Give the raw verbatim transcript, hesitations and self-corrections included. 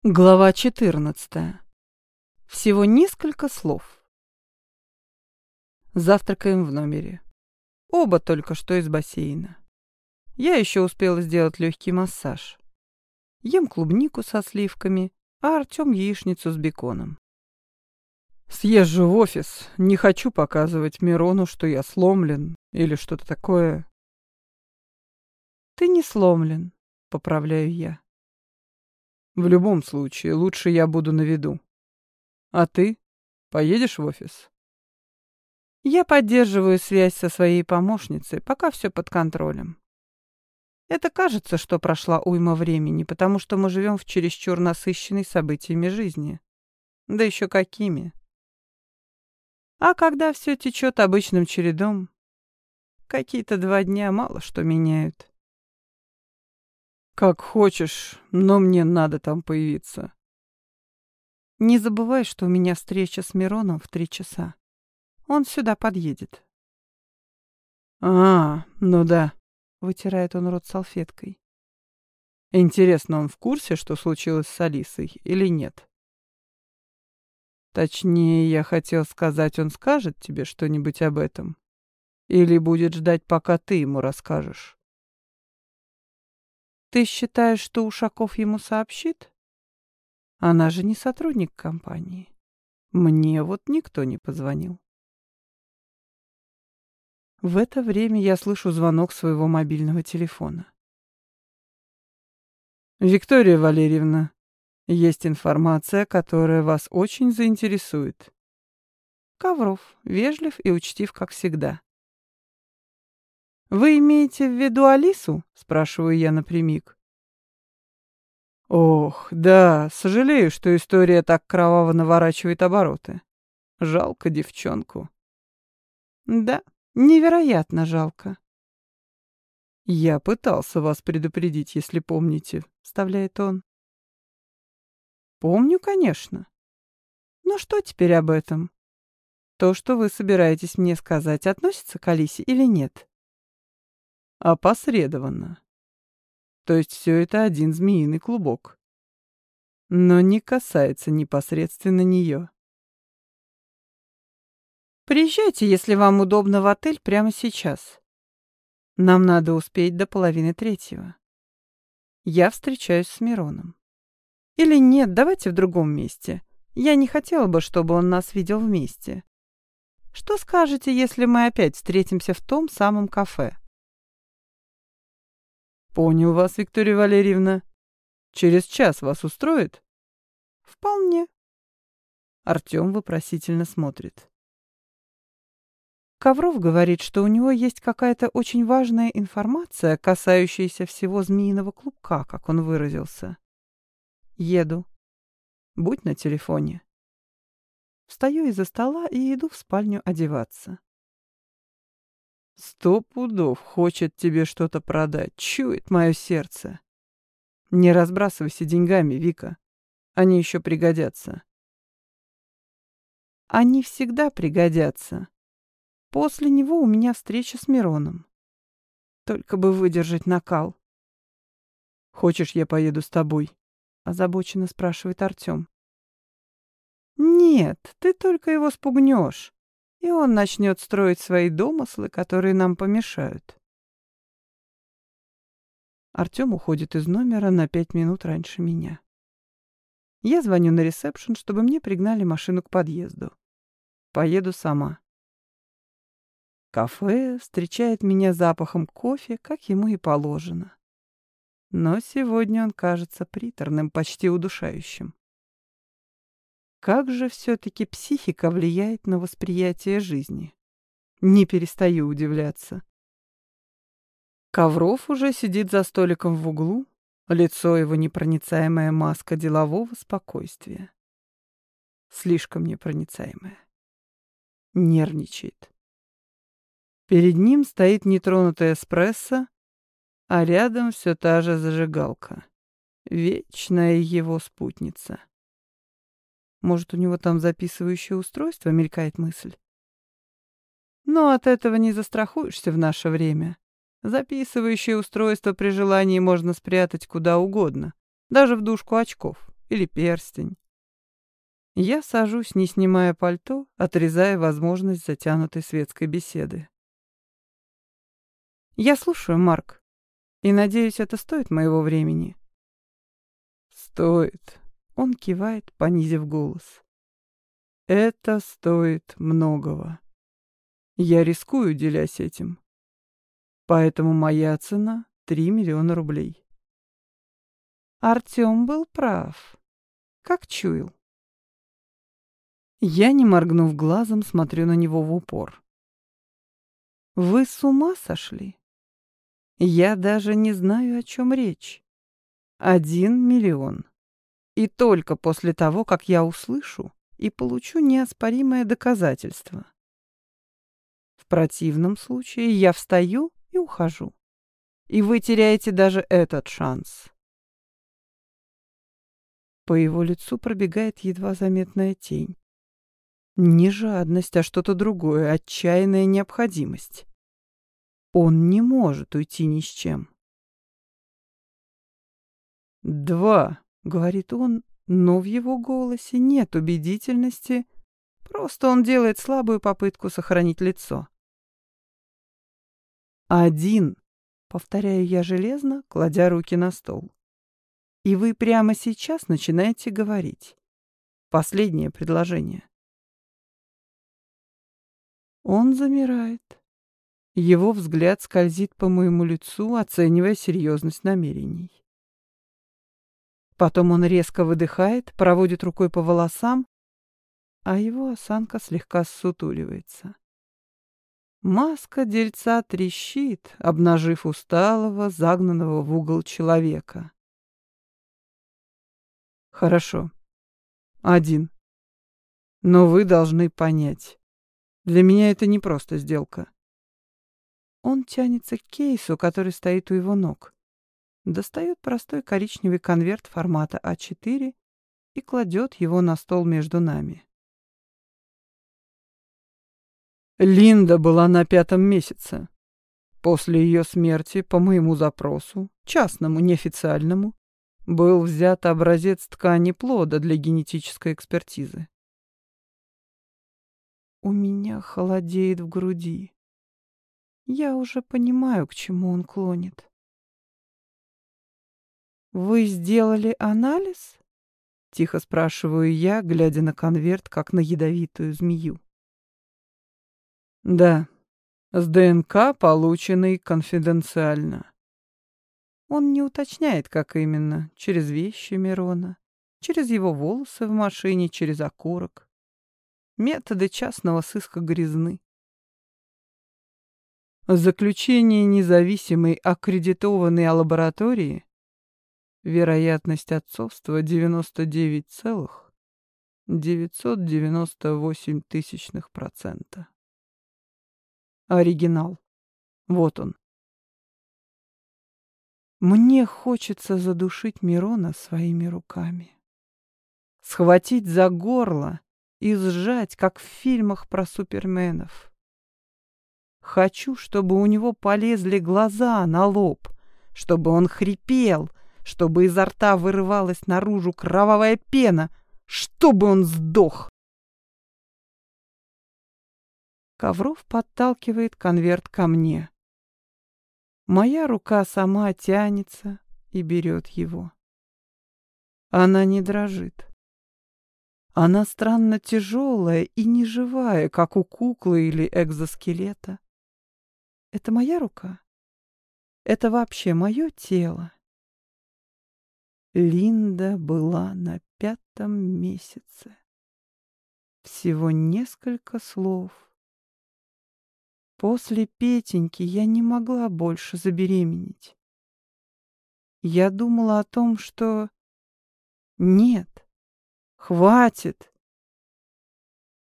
Глава четырнадцатая. Всего несколько слов. Завтракаем в номере. Оба только что из бассейна. Я еще успела сделать легкий массаж. Ем клубнику со сливками, а Артем яичницу с беконом. Съезжу в офис. Не хочу показывать Мирону, что я сломлен или что-то такое. Ты не сломлен, поправляю я. В любом случае, лучше я буду на виду. А ты? Поедешь в офис? Я поддерживаю связь со своей помощницей, пока все под контролем. Это кажется, что прошла уйма времени, потому что мы живем в чересчур насыщенной событиями жизни. Да еще какими. А когда все течет обычным чередом, какие-то два дня мало что меняют. Как хочешь, но мне надо там появиться. Не забывай, что у меня встреча с Мироном в три часа. Он сюда подъедет. А, ну да. Вытирает он рот салфеткой. Интересно, он в курсе, что случилось с Алисой, или нет? Точнее, я хотел сказать, он скажет тебе что-нибудь об этом? Или будет ждать, пока ты ему расскажешь? Ты считаешь, что Ушаков ему сообщит? Она же не сотрудник компании. Мне вот никто не позвонил. В это время я слышу звонок своего мобильного телефона. Виктория Валерьевна, есть информация, которая вас очень заинтересует. Ковров, вежлив и учтив, как всегда. «Вы имеете в виду Алису?» — спрашиваю я напрямик. Ох, да, сожалею, что история так кроваво наворачивает обороты. Жалко девчонку. Да, невероятно жалко. Я пытался вас предупредить, если помните, вставляет он. Помню, конечно. Но что теперь об этом? То, что вы собираетесь мне сказать, относится к Алисе или нет? Опосредованно. То есть все это один змеиный клубок. Но не касается непосредственно нее. Приезжайте, если вам удобно, в отель прямо сейчас. Нам надо успеть до половины третьего. Я встречаюсь с Мироном. Или нет, давайте в другом месте. Я не хотела бы, чтобы он нас видел вместе. Что скажете, если мы опять встретимся в том самом кафе? Понял вас, Виктория Валерьевна. Через час вас устроит? Вполне. Артем вопросительно смотрит. Ковров говорит, что у него есть какая-то очень важная информация, касающаяся всего змеиного клубка, как он выразился. Еду. Будь на телефоне. Встаю из-за стола и иду в спальню одеваться. Сто пудов хочет тебе что-то продать, чует мое сердце. Не разбрасывайся деньгами, Вика. Они еще пригодятся. Они всегда пригодятся. После него у меня встреча с Мироном. Только бы выдержать накал. Хочешь, я поеду с тобой? Озабоченно спрашивает Артем. Нет, ты только его спугнешь. И он начнет строить свои домыслы, которые нам помешают. Артем уходит из номера на пять минут раньше меня. Я звоню на ресепшн, чтобы мне пригнали машину к подъезду. Поеду сама. Кафе встречает меня запахом кофе, как ему и положено. Но сегодня он кажется приторным, почти удушающим. Как же все-таки психика влияет на восприятие жизни? Не перестаю удивляться. Ковров уже сидит за столиком в углу, лицо его непроницаемая маска делового спокойствия. Слишком непроницаемая. Нервничает. Перед ним стоит нетронутая эспрессо, а рядом все та же зажигалка. Вечная его спутница. Может, у него там записывающее устройство, мелькает мысль. Но от этого не застрахуешься в наше время. Записывающее устройство при желании можно спрятать куда угодно, даже в дужку очков, или перстень. Я сажусь, не снимая пальто, отрезая возможность затянутой светской беседы. Я слушаю, Марк, и надеюсь, это стоит моего времени. Стоит. Он кивает, понизив голос. Это стоит многого. Я рискую, делясь этим. Поэтому моя цена — три миллиона рублей. Артём был прав. Как чуял. Я, не моргнув глазом, смотрю на него в упор. Вы с ума сошли? Я даже не знаю, о чем речь. Один миллион. И только после того, как я услышу и получу неоспоримое доказательство. В противном случае я встаю и ухожу. И вы теряете даже этот шанс. По его лицу пробегает едва заметная тень. Не жадность, а что-то другое, отчаянная необходимость. Он не может уйти ни с чем. «Два», — говорит он, но в его голосе нет убедительности, просто он делает слабую попытку сохранить лицо. «Один», — повторяю я железно, кладя руки на стол. «И вы прямо сейчас начинаете говорить. Последнее предложение». Он замирает. Его взгляд скользит по моему лицу, оценивая серьезность намерений. Потом он резко выдыхает, проводит рукой по волосам, а его осанка слегка ссутуливается. Маска дельца трещит, обнажив усталого, загнанного в угол человека. Хорошо. Один. Но вы должны понять. Для меня это не просто сделка. Он тянется к кейсу, который стоит у его ног. Достает простой коричневый конверт формата а четыре и кладет его на стол между нами. Линда была на пятом месяце. После ее смерти, по моему запросу, частному, неофициальному, был взят образец ткани плода для генетической экспертизы. У меня холодеет в груди. Я уже понимаю, к чему он клонит. «Вы сделали анализ?» — тихо спрашиваю я, глядя на конверт, как на ядовитую змею. «Да, с ДНК, полученной конфиденциально». Он не уточняет, как именно, через вещи Мирона, через его волосы в машине, через окурок. Методы частного сыска грязны. Заключение независимой аккредитованной лаборатории: вероятность отцовства девяносто девять целых девятьсот девяносто восемь тысячных процента. Оригинал. Вот он. Мне хочется задушить Мирона своими руками. Схватить за горло и сжать, как в фильмах про суперменов. Хочу, чтобы у него полезли глаза на лоб, чтобы он хрипел, чтобы изо рта вырывалась наружу кровавая пена, чтобы он сдох. Ковров подталкивает конверт ко мне. Моя рука сама тянется и берет его. Она не дрожит. Она странно тяжелая и неживая, как у куклы или экзоскелета. Это моя рука? Это вообще мое тело? Линда была на пятом месяце. Всего несколько слов. После Петеньки я не могла больше забеременеть. Я думала о том, что... Нет, хватит.